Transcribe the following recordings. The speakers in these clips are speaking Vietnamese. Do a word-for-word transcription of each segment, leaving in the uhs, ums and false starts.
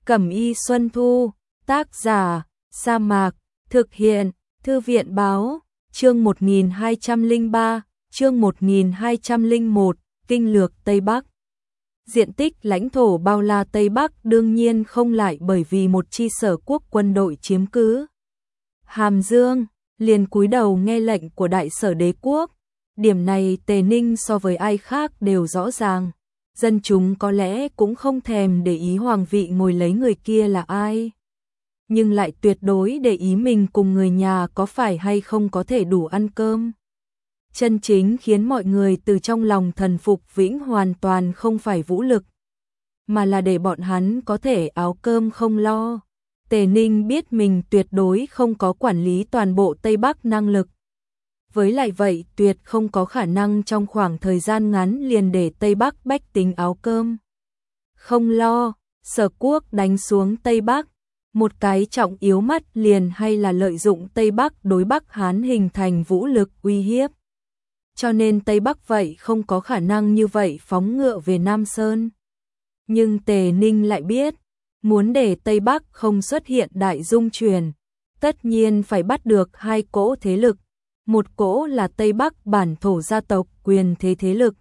Cẩm y Xuân Thu, tác giả, Sa Mạc, thực hiện, Thư viện Báo, chương một nghìn hai trăm lẻ ba, chương một nghìn hai trăm lẻ một, Kinh lược Tây Bắc. Diện tích lãnh thổ bao la Tây Bắc đương nhiên không lại bởi vì một chi sở quốc quân đội chiếm cứ. Hàm Dương, liền cúi đầu nghe lệnh của đại sở đế quốc. Điểm này Tề Ninh so với ai khác đều rõ ràng. Dân chúng có lẽ cũng không thèm để ý hoàng vị ngồi lấy người kia là ai. Nhưng lại tuyệt đối để ý mình cùng người nhà có phải hay không có thể đủ ăn cơm. Chân chính khiến mọi người từ trong lòng thần phục vĩnh hoàn toàn không phải vũ lực, mà là để bọn hắn có thể áo cơm không lo. Tề Ninh biết mình tuyệt đối không có quản lý toàn bộ Tây Bắc năng lực. Với lại vậy tuyệt không có khả năng trong khoảng thời gian ngắn liền để Tây Bắc bách tính áo cơm không lo. Sở quốc đánh xuống Tây Bắc, một cái trọng yếu mắt liền hay là lợi dụng Tây Bắc đối Bắc Hán hình thành vũ lực uy hiếp. Cho nên Tây Bắc vậy không có khả năng như vậy phóng ngựa về Nam Sơn. Nhưng Tề Ninh lại biết, muốn để Tây Bắc không xuất hiện đại dung chuyển, tất nhiên phải bắt được hai cỗ thế lực. Một cỗ là Tây Bắc bản thổ gia tộc quyền thế thế lực,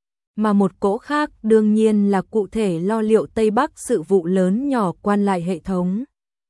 mà một cỗ khác đương nhiên là cụ thể lo liệu Tây Bắc sự vụ lớn nhỏ quan lại hệ thống.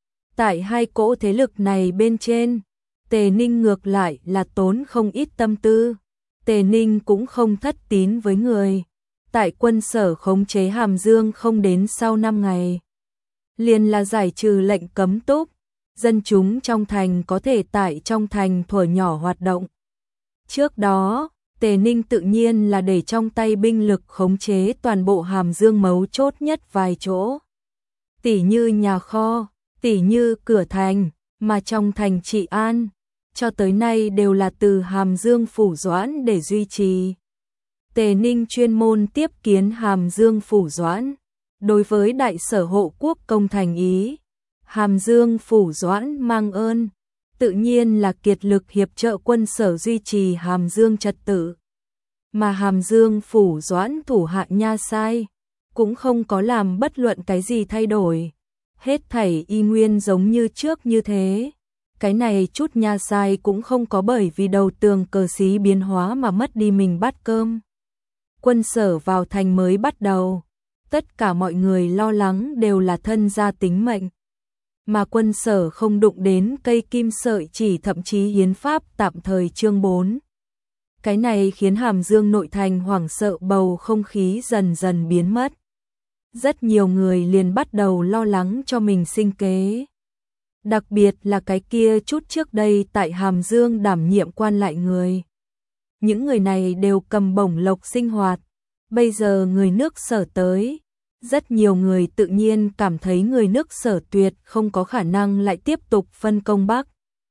Tại hai cỗ thế lực này bên trên, Tề Ninh ngược lại là tốn không ít tâm tư. Tề Ninh cũng không thất tín với người. Tại quân sở khống chế Hàm Dương không đến sau năm ngày, liền là giải trừ lệnh cấm túc. Dân chúng trong thành có thể tại trong thành thuở nhỏ hoạt động. Trước đó, Tề Ninh tự nhiên là để trong tay binh lực khống chế toàn bộ Hàm Dương mấu chốt nhất vài chỗ. Tỉ như nhà kho, tỉ như cửa thành, mà trong thành trị an, cho tới nay đều là từ Hàm Dương Phủ Doãn để duy trì. Tề Ninh chuyên môn tiếp kiến Hàm Dương Phủ Doãn. Đối với đại sở hộ quốc công thành ý, Hàm Dương Phủ Doãn mang ơn, tự nhiên là kiệt lực hiệp trợ quân sở duy trì Hàm Dương trật tự. Mà Hàm Dương Phủ Doãn thủ hạ nha sai, cũng không có làm bất luận cái gì thay đổi. Hết thảy y nguyên giống như trước như thế. Cái này chút nha sai cũng không có bởi vì đầu tường cờ xí biến hóa mà mất đi mình bát cơm. Quân sở vào thành mới bắt đầu, tất cả mọi người lo lắng đều là thân gia tính mệnh. Mà quân sở không đụng đến cây kim sợi chỉ, thậm chí hiến pháp tạm thời chương bốn. Cái này khiến Hàm Dương nội thành hoảng sợ, bầu không khí dần dần biến mất. Rất nhiều người liền bắt đầu lo lắng cho mình sinh kế. Đặc biệt là cái kia chút trước đây tại Hàm Dương đảm nhiệm quan lại người. Những người này đều cầm bổng lộc sinh hoạt. Bây giờ người nước sở tới, rất nhiều người tự nhiên cảm thấy người nước sở tuyệt không có khả năng lại tiếp tục phân công Bắc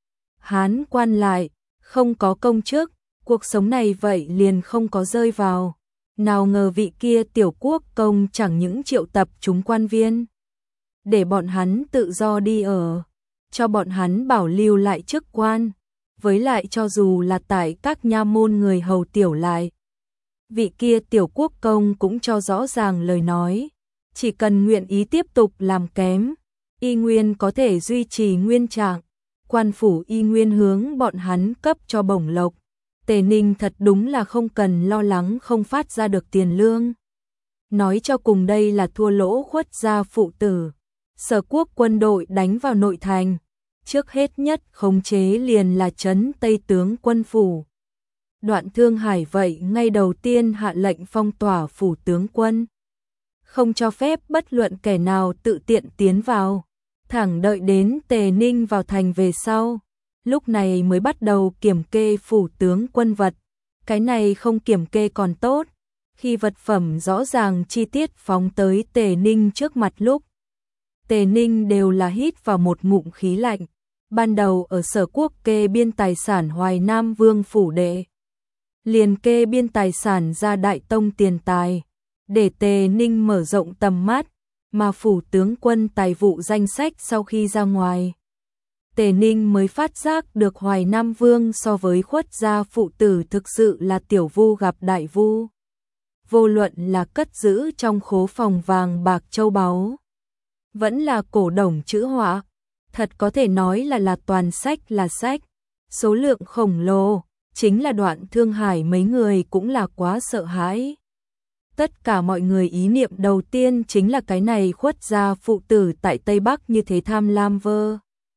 Hán quan lại, không có công chức, cuộc sống này vậy liền không có rơi vào. Nào ngờ vị kia tiểu quốc công chẳng những triệu tập chúng quan viên, để bọn hắn tự do đi ở, cho bọn hắn bảo lưu lại chức quan, với lại cho dù là tại các nha môn người hầu tiểu lại. Vị kia tiểu quốc công cũng cho rõ ràng lời nói, chỉ cần nguyện ý tiếp tục làm kém, y nguyên có thể duy trì nguyên trạng, quan phủ y nguyên hướng bọn hắn cấp cho bổng lộc. Tề Ninh thật đúng là không cần lo lắng không phát ra được tiền lương. Nói cho cùng đây là thua lỗ khuất gia phụ tử. Sở quốc quân đội đánh vào nội thành, trước hết nhất khống chế liền là trấn Tây Tướng quân phủ. Đoạn Thương Hải vậy ngay đầu tiên hạ lệnh phong tỏa phủ tướng quân, không cho phép bất luận kẻ nào tự tiện tiến vào, thẳng đợi đến Tề Ninh vào thành về sau, lúc này mới bắt đầu kiểm kê phủ tướng quân vật. Cái này không kiểm kê còn tốt, khi vật phẩm rõ ràng chi tiết phóng tới Tề Ninh trước mặt lúc, Tề Ninh đều là hít vào một ngụm khí lạnh. Ban đầu ở sở quốc kê biên tài sản Hoài Nam Vương phủ đệ, liền kê biên tài sản ra Đại Tông tiền tài, để Tề Ninh mở rộng tầm mắt, mà phủ tướng quân tài vụ danh sách sau khi ra ngoài, Tề Ninh mới phát giác được Hoài Nam Vương so với khuất gia phụ tử thực sự là tiểu vu gặp đại vu. Vô luận là cất giữ trong khố phòng vàng bạc châu báu, vẫn là cổ đồng chữ họa, thật có thể nói là là toàn sách là sách, số lượng khổng lồ, chính là Đoạn Thương Hải mấy người cũng là quá sợ hãi. Tất cả mọi người ý niệm đầu tiên chính là cái này Khuất gia phụ tử tại Tây Bắc như thế tham lam vơ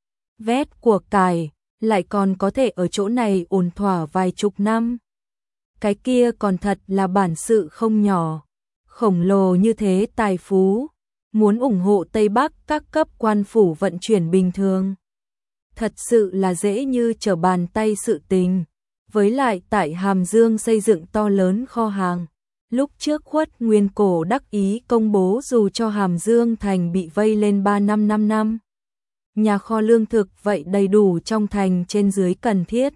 vét của cải, lại còn có thể ở chỗ này ổn thỏa vài chục năm. Cái kia còn thật là bản sự không nhỏ, khổng lồ như thế tài phú, muốn ủng hộ Tây Bắc các cấp quan phủ vận chuyển bình thường. Thật sự là dễ như trở bàn tay sự tình, với lại tại Hàm Dương xây dựng to lớn kho hàng. Lúc trước Khuất Nguyên Cổ đắc ý công bố dù cho Hàm Dương thành bị vây lên ba năm năm năm. Nhà kho lương thực vậy đầy đủ trong thành trên dưới cần thiết.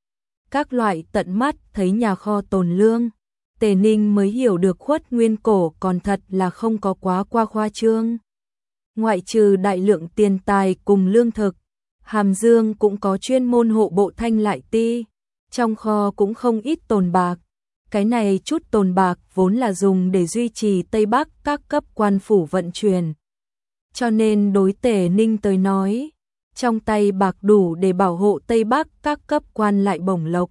Các loại tận mắt thấy nhà kho tồn lương, Tề Ninh mới hiểu được Khuất Nguyên Cổ còn thật là không có quá qua khoa trương. Ngoại trừ đại lượng tiền tài cùng lương thực, Hàm Dương cũng có chuyên môn hộ bộ thanh lại ti, trong kho cũng không ít tồn bạc. Cái này chút tồn bạc vốn là dùng để duy trì Tây Bắc các cấp quan phủ vận chuyển. Cho nên đối Tề Ninh tới nói, trong tay bạc đủ để bảo hộ Tây Bắc các cấp quan lại bổng lộc.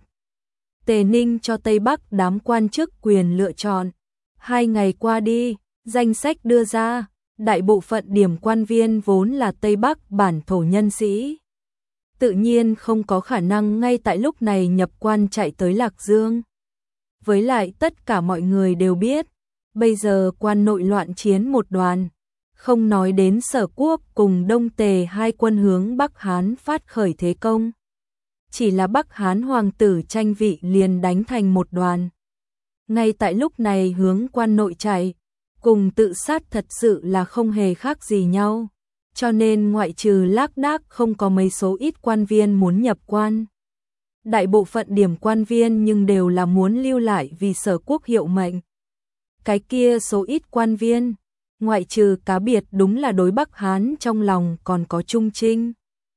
Tề Ninh cho Tây Bắc đám quan chức quyền lựa chọn. Hai ngày qua đi, danh sách đưa ra, đại bộ phận điểm quan viên vốn là Tây Bắc bản thổ nhân sĩ. Tự nhiên không có khả năng ngay tại lúc này nhập quan chạy tới Lạc Dương. Với lại tất cả mọi người đều biết, bây giờ quan nội loạn chiến một đoàn, không nói đến Sở Quốc cùng Đông Tề hai quân hướng Bắc Hán phát khởi thế công. Chỉ là Bắc Hán hoàng tử tranh vị liền đánh thành một đoàn. Ngay tại lúc này hướng quan nội chạy, cùng tự sát thật sự là không hề khác gì nhau. Cho nên ngoại trừ lác đác không có mấy số ít quan viên muốn nhập quan. Đại bộ phận điểm quan viên nhưng đều là muốn lưu lại vì Sở Quốc hiệu mệnh. Cái kia số ít quan viên, ngoại trừ cá biệt đúng là đối Bắc Hán trong lòng còn có trung trinh.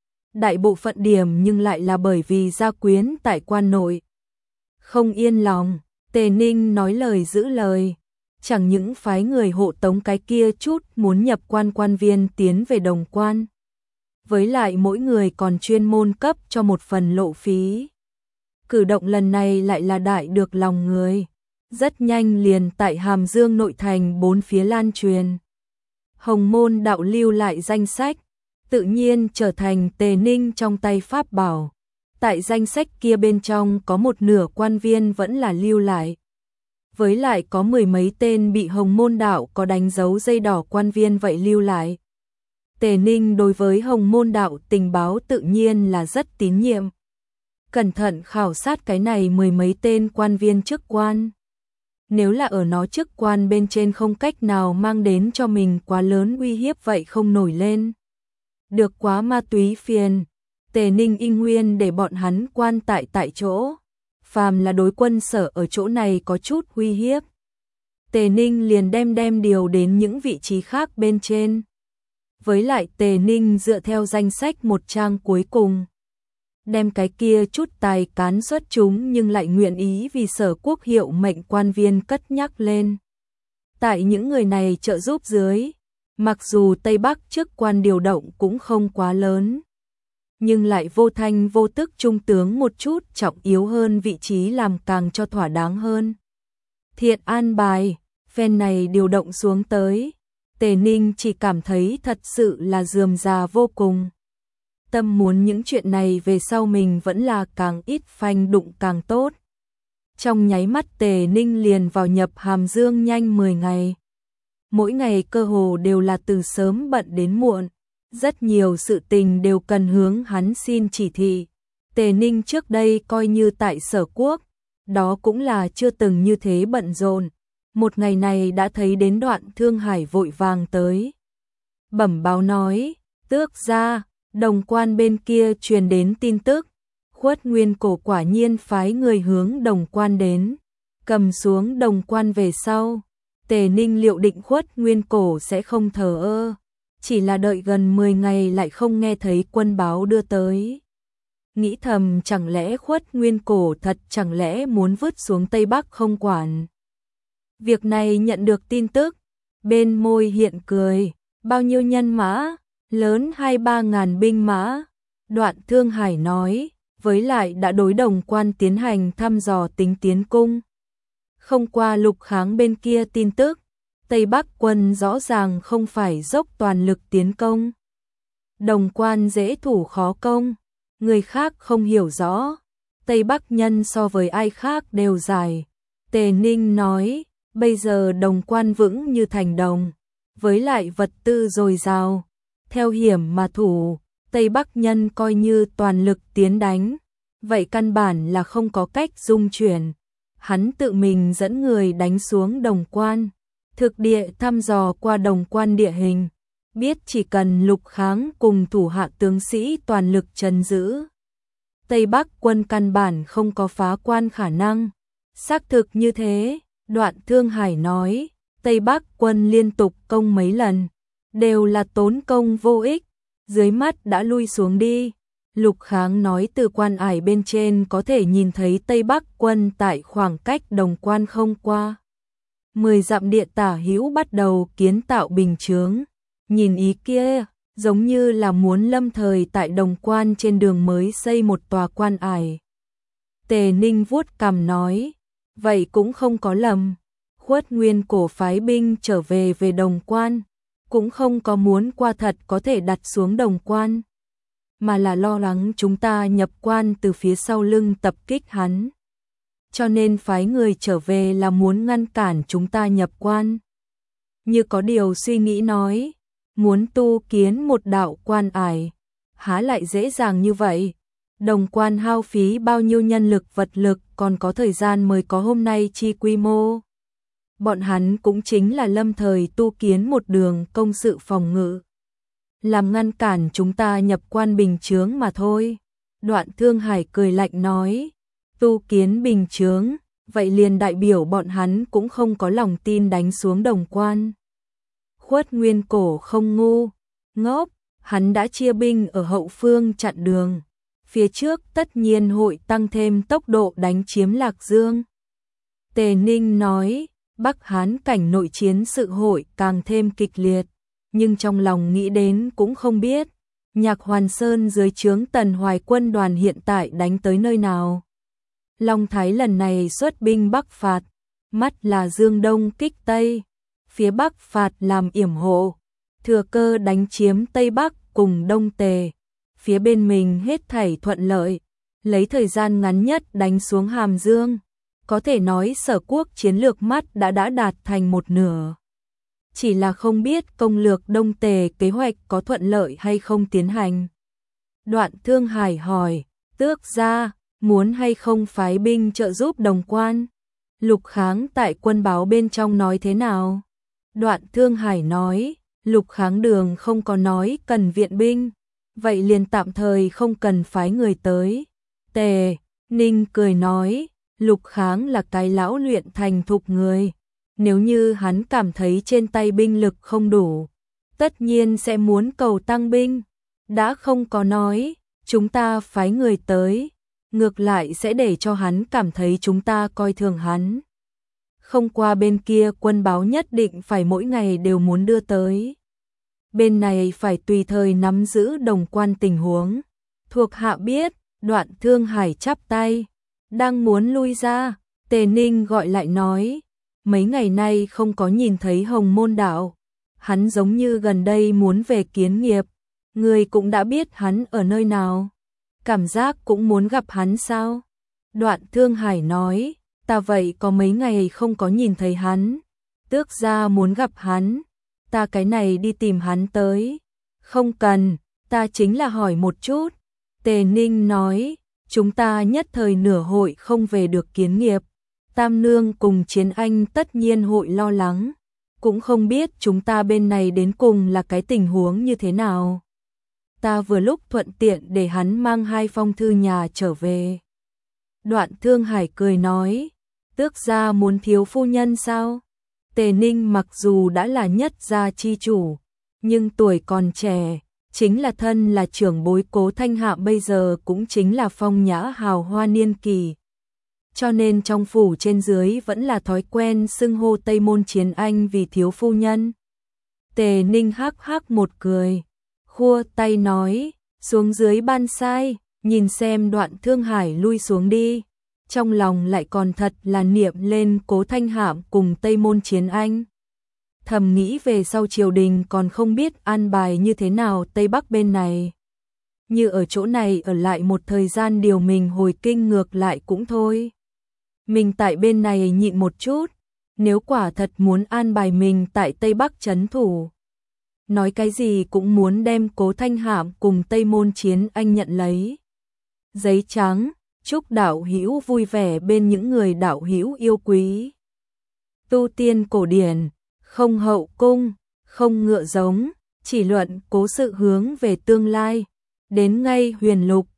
Đại bộ phận điểm nhưng lại là bởi vì gia quyến tại quan nội. Không yên lòng, Tề Ninh nói lời giữ lời. Chẳng những phái người hộ tống cái kia chút muốn nhập quan quan viên tiến về đồng quan. Với lại mỗi người còn chuyên môn cấp cho một phần lộ phí. Cử động lần này lại là đại được lòng người. Rất nhanh liền tại Hàm Dương nội thành bốn phía lan truyền. Hồng Môn đạo lưu lại danh sách, tự nhiên trở thành Tề Ninh trong tay pháp bảo. Tại danh sách kia bên trong có một nửa quan viên vẫn là lưu lại. Với lại có mười mấy tên bị Hồng Môn đạo có đánh dấu dây đỏ quan viên vậy lưu lại. Tề Ninh đối với Hồng Môn đạo tình báo tự nhiên là rất tín nhiệm. Cẩn thận khảo sát cái này mười mấy tên quan viên chức quan. Nếu là ở nó chức quan bên trên không cách nào mang đến cho mình quá lớn uy hiếp vậy không nổi lên. Được quá ma túy phiền, Tề Ninh in nguyên để bọn hắn quan tại tại chỗ. Phàm là đối quân sở ở chỗ này có chút uy hiếp, Tề Ninh liền đem đem điều đến những vị trí khác bên trên. Với lại Tề Ninh dựa theo danh sách một trang cuối cùng, đem cái kia chút tài cán xuất chúng nhưng lại nguyện ý vì Sở Quốc hiệu mệnh quan viên cất nhắc lên. Tại những người này trợ giúp dưới, mặc dù Tây Bắc chức quan điều động cũng không quá lớn, nhưng lại vô thanh vô tức trung tướng một chút trọng yếu hơn vị trí làm càng cho thỏa đáng hơn. Thiện an bài, phen này điều động xuống tới, Tề Ninh chỉ cảm thấy thật sự là rườm rà vô cùng. Tâm muốn những chuyện này về sau mình vẫn là càng ít phanh đụng càng tốt. Trong nháy mắt Tề Ninh liền vào nhập Hàm Dương nhanh mười ngày. Mỗi ngày cơ hồ đều là từ sớm bận đến muộn. Rất nhiều sự tình đều cần hướng hắn xin chỉ thị. Tề Ninh trước đây coi như tại Sở Quốc, đó cũng là chưa từng như thế bận rộn. Một ngày này đã thấy đến Đoạn Thương Hải vội vàng tới. Bẩm báo nói, tước ra, đồng quan bên kia truyền đến tin tức. Khuất Nguyên Cổ quả nhiên phái người hướng đồng quan đến. Cầm xuống đồng quan về sau, Tề Ninh liệu định Khuất Nguyên Cổ sẽ không thờ ơ. Chỉ là đợi gần mười ngày lại không nghe thấy quân báo đưa tới. Nghĩ thầm chẳng lẽ Khuất Nguyên Cổ thật chẳng lẽ muốn vứt xuống Tây Bắc không quản. Việc này nhận được tin tức, bên môi hiện cười, Bao nhiêu nhân mã? Lớn hai ba ngàn binh mã. Đoạn Thương Hải nói, với lại đã đối Đồng Quan tiến hành thăm dò tính tiến cung. Không qua Lục Kháng bên kia tin tức, Tây Bắc quân rõ ràng không phải dốc toàn lực tiến công. Đồng Quan dễ thủ khó công, người khác không hiểu rõ, Tây Bắc nhân so với ai khác đều dài. Tề Ninh nói, bây giờ Đồng Quan vững như thành đồng, với lại vật tư dồi dào, theo hiểm mà thủ, Tây Bắc nhân coi như toàn lực tiến đánh, vậy căn bản là không có cách dung chuyển. Hắn tự mình dẫn người đánh xuống Đồng Quan, thực địa thăm dò qua Đồng Quan địa hình, biết chỉ cần Lục Kháng cùng thủ hạ tướng sĩ toàn lực trấn giữ, Tây Bắc quân căn bản không có phá quan khả năng. Xác thực như thế, Đoạn Thương Hải nói, Tây Bắc quân liên tục công mấy lần, đều là tốn công vô ích, dưới mắt đã lui xuống đi. Lục Kháng nói từ quan ải bên trên có thể nhìn thấy Tây Bắc quân tại khoảng cách Đồng Quan không qua mười dặm địa tả hữu bắt đầu kiến tạo bình chướng. Nhìn ý kia, giống như là muốn lâm thời tại Đồng Quan trên đường mới xây một tòa quan ải. Tề Ninh vuốt cằm nói, vậy cũng không có lầm. Khuất Nguyên cổ phái binh trở về về Đồng Quan, cũng không có muốn qua thật có thể đặt xuống Đồng Quan, mà là lo lắng chúng ta nhập quan từ phía sau lưng tập kích hắn. Cho nên phái người trở về là muốn ngăn cản chúng ta nhập quan. Như có điều suy nghĩ nói, muốn tu kiến một đạo quan ải, há lại dễ dàng như vậy. Đồng Quan hao phí bao nhiêu nhân lực vật lực, còn có thời gian mới có hôm nay chi quy mô. Bọn hắn cũng chính là lâm thời tu kiến một đường công sự phòng ngự, làm ngăn cản chúng ta nhập quan bình chướng mà thôi. Đoạn Thương Hải cười lạnh nói, tu kiến bình chướng, vậy liền đại biểu bọn hắn cũng không có lòng tin đánh xuống Đồng Quan. Khuất Nguyên cổ không ngu, ngốc, hắn đã chia binh ở hậu phương chặn đường, phía trước tất nhiên hội tăng thêm tốc độ đánh chiếm Lạc Dương. Tề Ninh nói, Bắc Hán cảnh nội chiến sự hội càng thêm kịch liệt, nhưng trong lòng nghĩ đến cũng không biết, Nhạc Hoàn Sơn dưới trướng Tần Hoài quân đoàn hiện tại đánh tới nơi nào. Long Thái lần này xuất binh Bắc phạt, mắt là Dương Đông kích Tây, phía Bắc phạt làm yểm hộ, thừa cơ đánh chiếm Tây Bắc cùng Đông Tề, phía bên mình hết thảy thuận lợi, lấy thời gian ngắn nhất đánh xuống Hàm Dương. Có thể nói Sở Quốc chiến lược mắt đã đã đạt thành một nửa. Chỉ là không biết công lược Đông Tề kế hoạch có thuận lợi hay không tiến hành. Đoạn Thương Hải hỏi, Tước gia muốn hay không phái binh trợ giúp Đồng Quan? Lục Kháng tại quân báo bên trong nói thế nào? Đoạn Thương Hải nói, Lục Kháng đường không có nói cần viện binh, vậy liền tạm thời không cần phái người tới. Tề Ninh cười nói, Lục Kháng là cái lão luyện thành thục người, nếu như hắn cảm thấy trên tay binh lực không đủ, tất nhiên sẽ muốn cầu tăng binh. Đã không có nói, chúng ta phái người tới, ngược lại sẽ để cho hắn cảm thấy chúng ta coi thường hắn. Không qua bên kia quân báo nhất định phải mỗi ngày đều muốn đưa tới. Bên này phải tùy thời nắm giữ Đồng Quan tình huống. Thuộc hạ biết. Đoạn Thương Hải chắp tay, đang muốn lui ra, Tề Ninh gọi lại nói, mấy ngày nay không có nhìn thấy Hồng Môn đạo, hắn giống như gần đây muốn về kiến nghiệp, người cũng đã biết hắn ở nơi nào, cảm giác cũng muốn gặp hắn sao? Đoạn Thương Hải nói, ta vậy có mấy ngày không có nhìn thấy hắn, Tước gia muốn gặp hắn, ta cái này đi tìm hắn tới. Không cần, ta chính là hỏi một chút. Tề Ninh nói, chúng ta nhất thời nửa hội không về được kiến nghiệp, Tam Nương cùng Chiến Anh tất nhiên hội lo lắng, cũng không biết chúng ta bên này đến cùng là cái tình huống như thế nào. Ta vừa lúc thuận tiện để hắn mang hai phong thư nhà trở về. Đoạn Thương Hải cười nói, Tước gia muốn thiếu phu nhân sao? Tề Ninh mặc dù đã là nhất gia chi chủ, nhưng tuổi còn trẻ, chính là thân là trưởng bối Cố Thanh Hạ bây giờ cũng chính là phong nhã hào hoa niên kỳ. Cho nên trong phủ trên dưới vẫn là thói quen xưng hô Tây Môn Chiến Anh vì thiếu phu nhân. Tề Ninh hắc hắc một cười, khua tay nói, xuống dưới ban sai, nhìn xem Đoạn Thương Hải lui xuống đi. Trong lòng lại còn thật là niệm lên Cố Thanh Hạm cùng Tây Môn Chiến Anh. Thầm nghĩ về sau triều đình còn không biết an bài như thế nào Tây Bắc bên này. Như ở chỗ này ở lại một thời gian điều mình hồi kinh ngược lại cũng thôi. Mình tại bên này nhịn một chút, nếu quả thật muốn an bài mình tại Tây Bắc trấn thủ. Nói cái gì cũng muốn đem Cố Thanh Hạm cùng Tây Môn Chiến Anh nhận lấy. Giấy trắng, chúc đạo hữu vui vẻ bên những người đạo hữu yêu quý. Tu tiên cổ điển, không hậu cung, không ngựa giống, chỉ luận cố sự hướng về tương lai. Đến ngay huyền lục,